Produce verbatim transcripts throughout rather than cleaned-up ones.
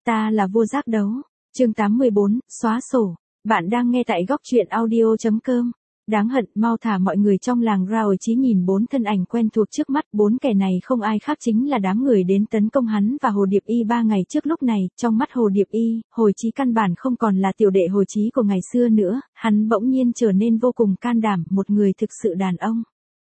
Ta là vua giác đấu. Chương tám mươi bốn, xóa sổ. Bạn đang nghe tại góc truyện audio chấm com. Đáng hận, mau thả mọi người trong làng ra. Hồi Chí nhìn bốn thân ảnh quen thuộc trước mắt, bốn kẻ này không ai khác chính là đám người đến tấn công hắn và Hồ Điệp Y ba ngày trước. Lúc này, trong mắt Hồ Điệp Y, Hồi Chí căn bản không còn là tiểu đệ Hồi Chí của ngày xưa nữa, hắn bỗng nhiên trở nên vô cùng can đảm, một người thực sự đàn ông.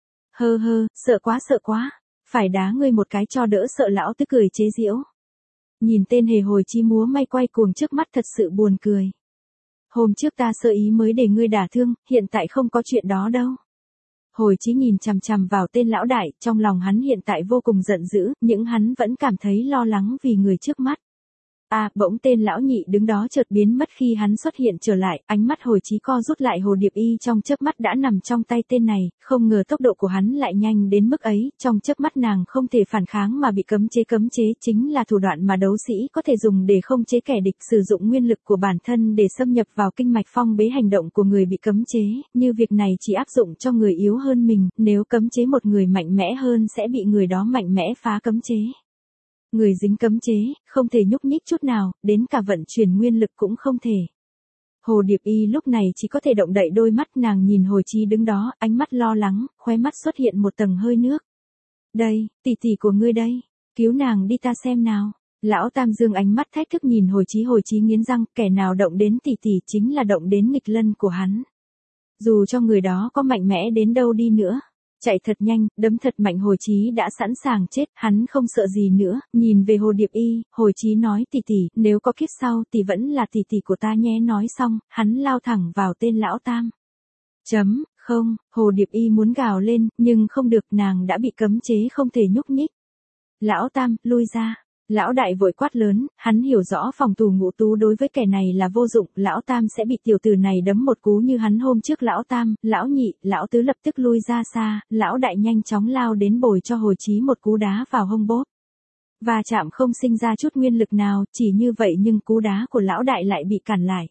Hơ hơ, sợ quá sợ quá, phải đá ngươi một cái cho đỡ sợ. Lão Tứ cười chế giễu. Nhìn tên hề Hồi Chí múa may quay cuồng trước mắt thật sự buồn cười. Hôm trước ta sơ ý mới để ngươi đả thương, hiện tại không có chuyện đó đâu. Hồi Chí nhìn chằm chằm vào tên lão đại, trong lòng hắn hiện tại vô cùng giận dữ, nhưng hắn vẫn cảm thấy lo lắng vì người trước mắt. À, bỗng tên lão nhị đứng đó chợt biến mất khi hắn xuất hiện trở lại, ánh mắt Hồi Chí co rút lại. Hồ Điệp Y trong chớp mắt đã nằm trong tay tên này, không ngờ tốc độ của hắn lại nhanh đến mức ấy, trong chớp mắt nàng không thể phản kháng mà bị cấm chế. Cấm chế chính là thủ đoạn mà đấu sĩ có thể dùng để không chế kẻ địch, sử dụng nguyên lực của bản thân để xâm nhập vào kinh mạch phong bế hành động của người bị cấm chế, như việc này chỉ áp dụng cho người yếu hơn mình, nếu cấm chế một người mạnh mẽ hơn sẽ bị người đó mạnh mẽ phá cấm chế. Người dính cấm chế, không thể nhúc nhích chút nào, đến cả vận chuyển nguyên lực cũng không thể. Hồ Điệp Y lúc này chỉ có thể động đậy đôi mắt, nàng nhìn Hồi Chí đứng đó, ánh mắt lo lắng, khóe mắt xuất hiện một tầng hơi nước. Đây, tỷ tỷ của ngươi đây, cứu nàng đi ta xem nào. Lão Tam dương ánh mắt thách thức nhìn Hồi Chí. Hồi Chí nghiến răng, kẻ nào động đến tỷ tỷ chính là động đến nghịch lân của hắn. Dù cho người đó có mạnh mẽ đến đâu đi nữa. Chạy thật nhanh, đấm thật mạnh. Hồi Chí đã sẵn sàng chết, hắn không sợ gì nữa, nhìn về Hồ Điệp Y, Hồi Chí nói tỷ tỷ, nếu có kiếp sau thì vẫn là tỷ tỷ của ta nhé. Nói xong, hắn lao thẳng vào tên lão Tam. Chấm, không, Hồ Điệp Y muốn gào lên, nhưng không được, nàng đã bị cấm chế không thể nhúc nhích. Lão Tam, lui ra. Lão đại vội quát lớn, hắn hiểu rõ phòng tù ngũ tú đối với kẻ này là vô dụng, lão Tam sẽ bị tiểu tử này đấm một cú như hắn hôm trước. Lão Tam, lão nhị, lão tứ lập tức lui ra xa, lão đại nhanh chóng lao đến bồi cho Hồi Chí một cú đá vào hông bốp. Va chạm không sinh ra chút nguyên lực nào, chỉ như vậy nhưng cú đá của lão đại lại bị cản lại.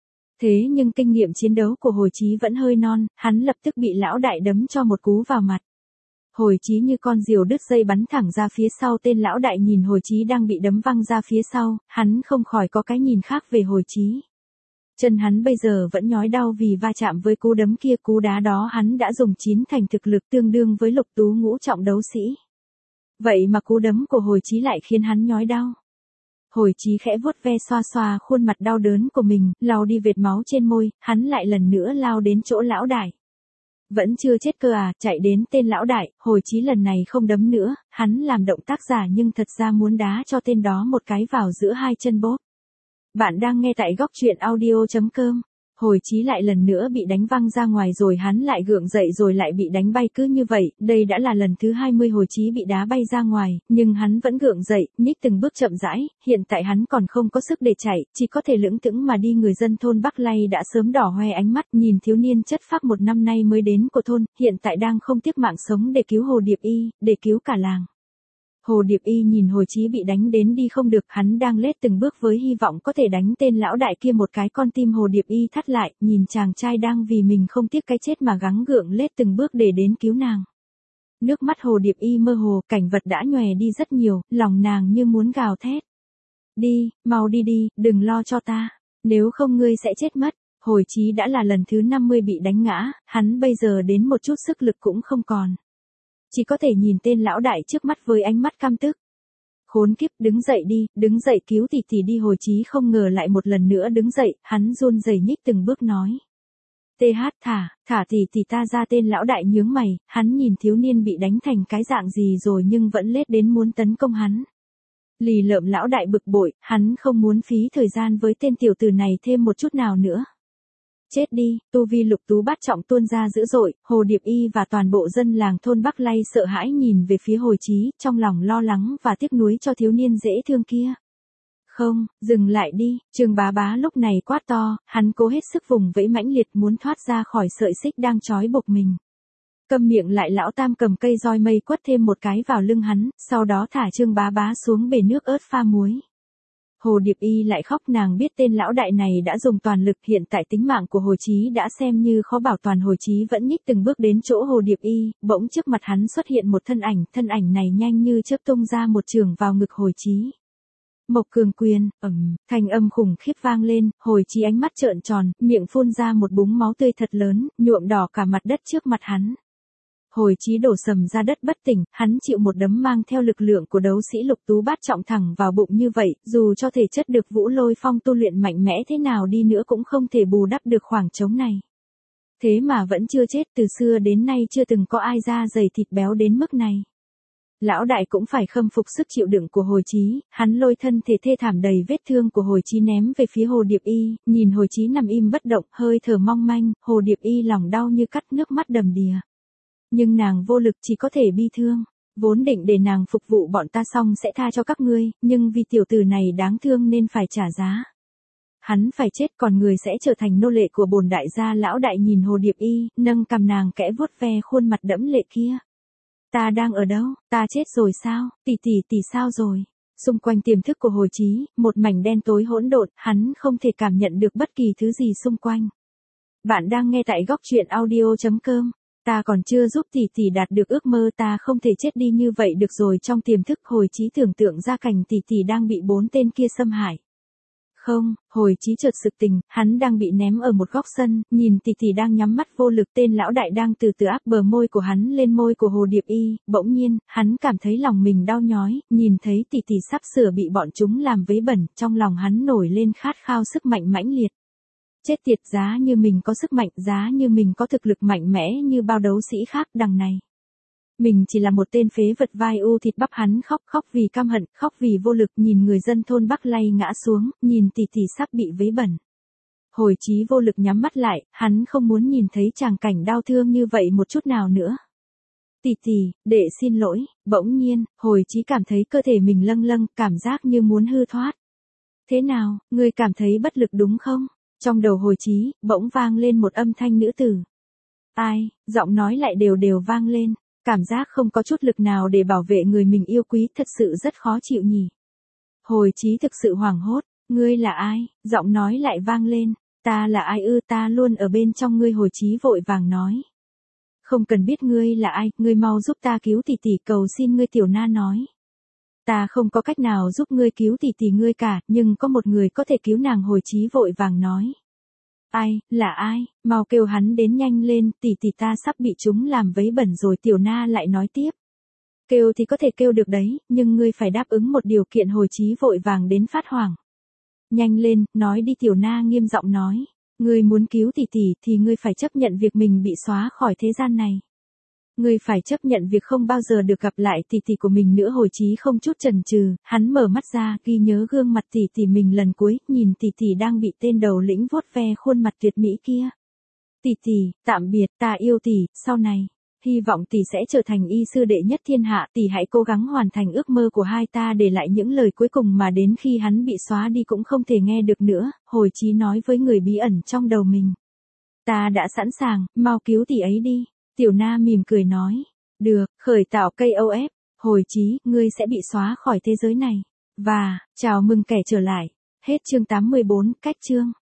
Thế nhưng kinh nghiệm chiến đấu của Hồi Chí vẫn hơi non, hắn lập tức bị lão đại đấm cho một cú vào mặt. Hồi Chí như con diều đứt dây bắn thẳng ra phía sau. Tên lão đại nhìn Hồi Chí đang bị đấm văng ra phía sau, hắn không khỏi có cái nhìn khác về Hồi Chí. Chân hắn bây giờ vẫn nhói đau vì va chạm với cú đấm kia, cú đá đó hắn đã dùng chín thành thực lực tương đương với lục tú ngũ trọng đấu sĩ. Vậy mà cú đấm của Hồi Chí lại khiến hắn nhói đau. Hồi Chí khẽ vuốt ve xoa xoa khuôn mặt đau đớn của mình, lau đi vệt máu trên môi, hắn lại lần nữa lao đến chỗ lão đại. Vẫn chưa chết cơ à, chạy đến tên lão đại, Hồi Chí lần này không đấm nữa, hắn làm động tác giả nhưng thật ra muốn đá cho tên đó một cái vào giữa hai chân bốp. Bạn đang nghe tại góc truyện audio chấm com. Hồi Chí lại lần nữa bị đánh văng ra ngoài rồi hắn lại gượng dậy rồi lại bị đánh bay. Cứ như vậy, đây đã là lần thứ hai mươi Hồi Chí bị đá bay ra ngoài, nhưng hắn vẫn gượng dậy, nhích từng bước chậm rãi, hiện tại hắn còn không có sức để chạy, chỉ có thể lững thững mà đi. Người dân thôn Bắc Lay đã sớm đỏ hoe ánh mắt nhìn thiếu niên chất phác một năm nay mới đến của thôn, hiện tại đang không tiếc mạng sống để cứu Hồ Điệp Y, để cứu cả làng. Hồ Điệp Y nhìn Hồi Chí bị đánh đến đi không được, hắn đang lết từng bước với hy vọng có thể đánh tên lão đại kia một cái. Con tim Hồ Điệp Y thắt lại, nhìn chàng trai đang vì mình không tiếc cái chết mà gắng gượng lết từng bước để đến cứu nàng. Nước mắt Hồ Điệp Y mơ hồ, cảnh vật đã nhòe đi rất nhiều, lòng nàng như muốn gào thét. Đi, mau đi đi, đừng lo cho ta, nếu không ngươi sẽ chết mất. Hồi Chí đã là lần thứ năm mươi bị đánh ngã, hắn bây giờ đến một chút sức lực cũng không còn. Chỉ có thể nhìn tên lão đại trước mắt với ánh mắt căm tức. Khốn kiếp, đứng dậy đi, đứng dậy cứu tỷ tỷ đi. Hồi Chí không ngờ lại một lần nữa đứng dậy, hắn run rẩy nhích từng bước nói. Tê hát, thả, thả tỷ tỷ ta ra. Tên lão đại nhướng mày, hắn nhìn thiếu niên bị đánh thành cái dạng gì rồi nhưng vẫn lết đến muốn tấn công hắn. Lì lợm lão đại bực bội, hắn không muốn phí thời gian với tên tiểu tử này thêm một chút nào nữa. Chết đi, tu vi lục tú bát trọng tuôn ra dữ dội, Hồ Điệp Y và toàn bộ dân làng thôn Bắc Lay sợ hãi nhìn về phía Hồi Chí, trong lòng lo lắng và tiếc nuối cho thiếu niên dễ thương kia. Không, dừng lại đi, Trương Bá Bá lúc này quát to, hắn cố hết sức vùng vẫy mãnh liệt muốn thoát ra khỏi sợi xích đang trói buộc mình. Câm miệng lại. Lão Tam cầm cây roi mây quất thêm một cái vào lưng hắn, sau đó thả Trương Bá Bá xuống bể nước ớt pha muối. Hồ Điệp Y lại khóc, nàng biết tên lão đại này đã dùng toàn lực, hiện tại tính mạng của Hồi Chí đã xem như khó bảo toàn. Hồi Chí vẫn nhích từng bước đến chỗ Hồ Điệp Y, bỗng trước mặt hắn xuất hiện một thân ảnh, thân ảnh này nhanh như chớp tung ra một chưởng vào ngực Hồi Chí. Mộc Cường Quyền, ầm, thanh âm khủng khiếp vang lên, Hồi Chí ánh mắt trợn tròn, miệng phun ra một búng máu tươi thật lớn, nhuộm đỏ cả mặt đất trước mặt hắn. Hồi Chí đổ sầm ra đất bất tỉnh, hắn chịu một đấm mang theo lực lượng của đấu sĩ Lục Tú Bát trọng thẳng vào bụng như vậy, dù cho thể chất được Vũ Lôi Phong tu luyện mạnh mẽ thế nào đi nữa cũng không thể bù đắp được khoảng trống này. Thế mà vẫn chưa chết, từ xưa đến nay chưa từng có ai da dày thịt béo đến mức này. Lão đại cũng phải khâm phục sức chịu đựng của Hồi Chí, hắn lôi thân thể thê thảm đầy vết thương của Hồi Chí ném về phía Hồ Điệp Y, nhìn Hồi Chí nằm im bất động, hơi thở mong manh, Hồ Điệp Y lòng đau như cắt, nước mắt đầm đìa. Nhưng nàng vô lực, chỉ có thể bi thương, vốn định để nàng phục vụ bọn ta xong sẽ tha cho các ngươi, nhưng vì tiểu tử này đáng thương nên phải trả giá. Hắn phải chết, còn người sẽ trở thành nô lệ của bổn đại gia. Lão đại nhìn Hồ Điệp Y, nâng cằm nàng kẽ vuốt ve khuôn mặt đẫm lệ kia. Ta đang ở đâu, ta chết rồi sao, tỷ tỷ tỷ sao rồi? Xung quanh tiềm thức của Hồi Chí, một mảnh đen tối hỗn độn, hắn không thể cảm nhận được bất kỳ thứ gì xung quanh. Bạn đang nghe tại góc truyện audio chấm com. Ta còn chưa giúp tỷ tỷ đạt được ước mơ, ta không thể chết đi như vậy được rồi. Trong tiềm thức Hồi Chí tưởng tượng ra cảnh tỷ tỷ đang bị bốn tên kia xâm hại. Không, Hồi Chí chợt sực tỉnh, hắn đang bị ném ở một góc sân, nhìn tỷ tỷ đang nhắm mắt vô lực, tên lão đại đang từ từ áp bờ môi của hắn lên môi của Hồ Điệp Y, bỗng nhiên, hắn cảm thấy lòng mình đau nhói, nhìn thấy tỷ tỷ sắp sửa bị bọn chúng làm vấy bẩn, trong lòng hắn nổi lên khát khao sức mạnh mãnh liệt. Chết tiệt, giá như mình có sức mạnh, giá như mình có thực lực mạnh mẽ như bao đấu sĩ khác đằng này. Mình chỉ là một tên phế vật vai u thịt bắp. Hắn khóc, khóc vì căm hận, khóc vì vô lực, nhìn người dân thôn Bắc lay ngã xuống, nhìn tỷ tỷ sắp bị vấy bẩn. Hồi Chí vô lực nhắm mắt lại, hắn không muốn nhìn thấy tràng cảnh đau thương như vậy một chút nào nữa. Tỷ tỷ, đệ xin lỗi. Bỗng nhiên, Hồi Chí cảm thấy cơ thể mình lâng lâng, cảm giác như muốn hư thoát. Thế nào, ngươi cảm thấy bất lực đúng không? Trong đầu Hồi Chí, bỗng vang lên một âm thanh nữ tử. Ai, giọng nói lại đều đều vang lên. Cảm giác không có chút lực nào để bảo vệ người mình yêu quý, thật sự rất khó chịu nhỉ. Hồi Chí thực sự hoảng hốt, ngươi là ai? Giọng nói lại vang lên, ta là ai ư, ta luôn ở bên trong ngươi. Hồi Chí vội vàng nói. Không cần biết ngươi là ai, ngươi mau giúp ta cứu tỷ tỷ, cầu xin ngươi. Tiểu Na nói. Ta không có cách nào giúp ngươi cứu tỷ tỷ ngươi cả, nhưng có một người có thể cứu nàng. Hồi Chí vội vàng nói. Ai, là ai, mau kêu hắn đến nhanh lên, tỷ tỷ ta sắp bị chúng làm vấy bẩn rồi. Tiểu Na lại nói tiếp. Kêu thì có thể kêu được đấy, nhưng ngươi phải đáp ứng một điều kiện. Hồi Chí vội vàng đến phát hoảng. Nhanh lên, nói đi. Tiểu Na nghiêm giọng nói. Ngươi muốn cứu tỷ tỷ thì ngươi phải chấp nhận việc mình bị xóa khỏi thế gian này. Ngươi phải chấp nhận việc không bao giờ được gặp lại tỷ tỷ của mình nữa. Hồi Chí không chút chần chừ, hắn mở mắt ra, ghi nhớ gương mặt tỷ tỷ mình lần cuối, nhìn tỷ tỷ đang bị tên đầu lĩnh vuốt ve khuôn mặt tuyệt mỹ kia. Tỷ tỷ, tạm biệt, ta yêu tỷ, sau này, hy vọng tỷ sẽ trở thành y sư đệ nhất thiên hạ. Tỷ hãy cố gắng hoàn thành ước mơ của hai ta. Để lại những lời cuối cùng mà đến khi hắn bị xóa đi cũng không thể nghe được nữa. Hồi Chí nói với người bí ẩn trong đầu mình. Ta đã sẵn sàng, mau cứu tỷ ấy đi. Tiểu Na mỉm cười nói. Được, khởi tạo ca o ép. Hồi Chí, ngươi sẽ bị xóa khỏi thế giới này. Và, chào mừng kẻ trở lại. Hết chương tám mươi bốn, cách chương.